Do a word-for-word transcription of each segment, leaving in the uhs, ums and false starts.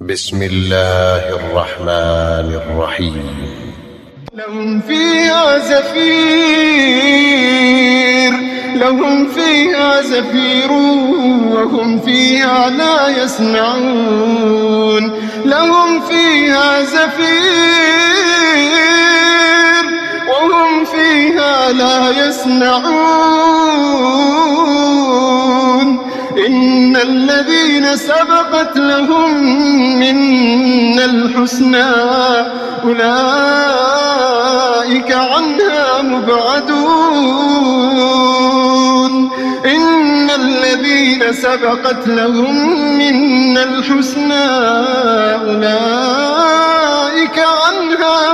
بسم الله الرحمن الرحيم. لهم فيها زفير لهم فيها زفير وهم فيها لا يسمعون لهم فيها زفير وهم فيها لا يسمعون إن الذين سبقت لهم منا الحسنى أولئك عنها مبعدون إن الذين سبقت لهم منا الحسنى أولئك عنها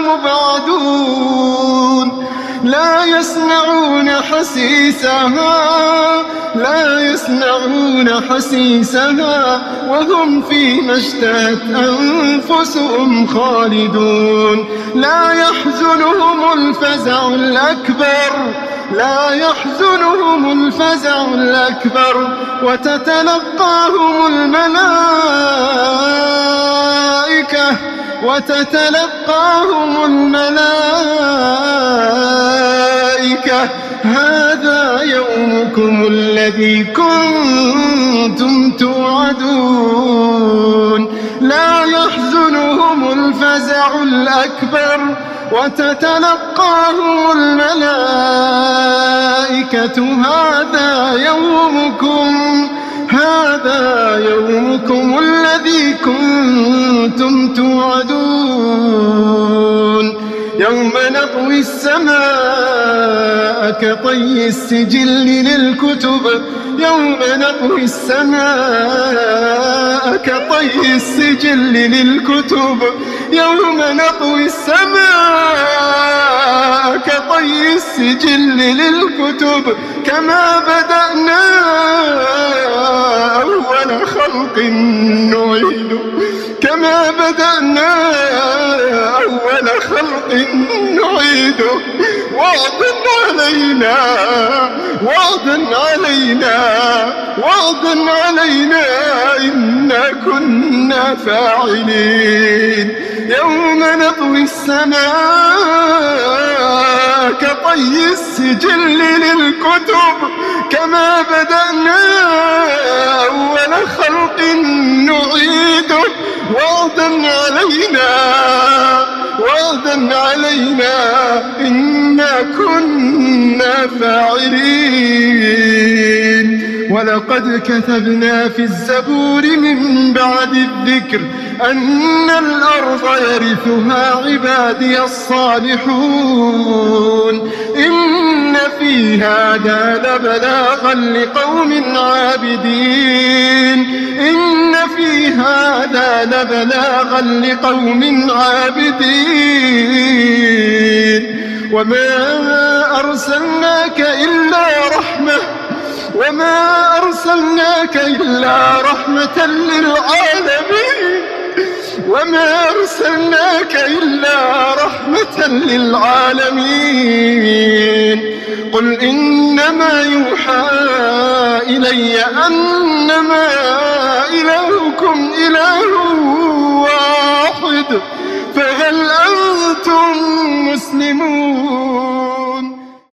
مبعدون لا يسمعون حسيسها لا يسمعون حسيسها وهم فيما اشتهت أنفسهم خالدون لا يحزنهم الفزع الأكبر لا يحزنهم الفزع الأكبر وتتلقاهم الملائكة وتتلقاهم الملائكة هذا يومكم الذي كنتم توعدون لا يحزنهم الفزع الأكبر وتتلقاهم الملائكة هذا يومكم هذا يومكم الذي كنتم توعدون يوم نطوي السماء كطي السجل للكتب يوم نطوي السماء كطي السجل للكتب يوم نطوي السماء كطي السجل للكتب كما بدأنا أول خلق نعيد كما بدأنا أول خلق نعيد وعدا علينا وعدا علينا وعدا علينا إنا كنا فاعلين يوم نطوي السماء كطي السجل للكتب كما بدأنا أول خلق نعيده وعدا علينا وعدا علينا إنا كنا فاعلين ولقد كتبنا في الزبور من بعد الذكر أن الأرض يرثها عبادي الصالحون إن في هذا لبلاغا لقوم عابدين إن في هذا لبلاغا لقوم عابدين وما أرسلناك إلا رحمة وما أرسلناك إلا رحمة للعالمين وما أرسلناك إلا رحمة للعالمين قل إنما يوحى إلي أنما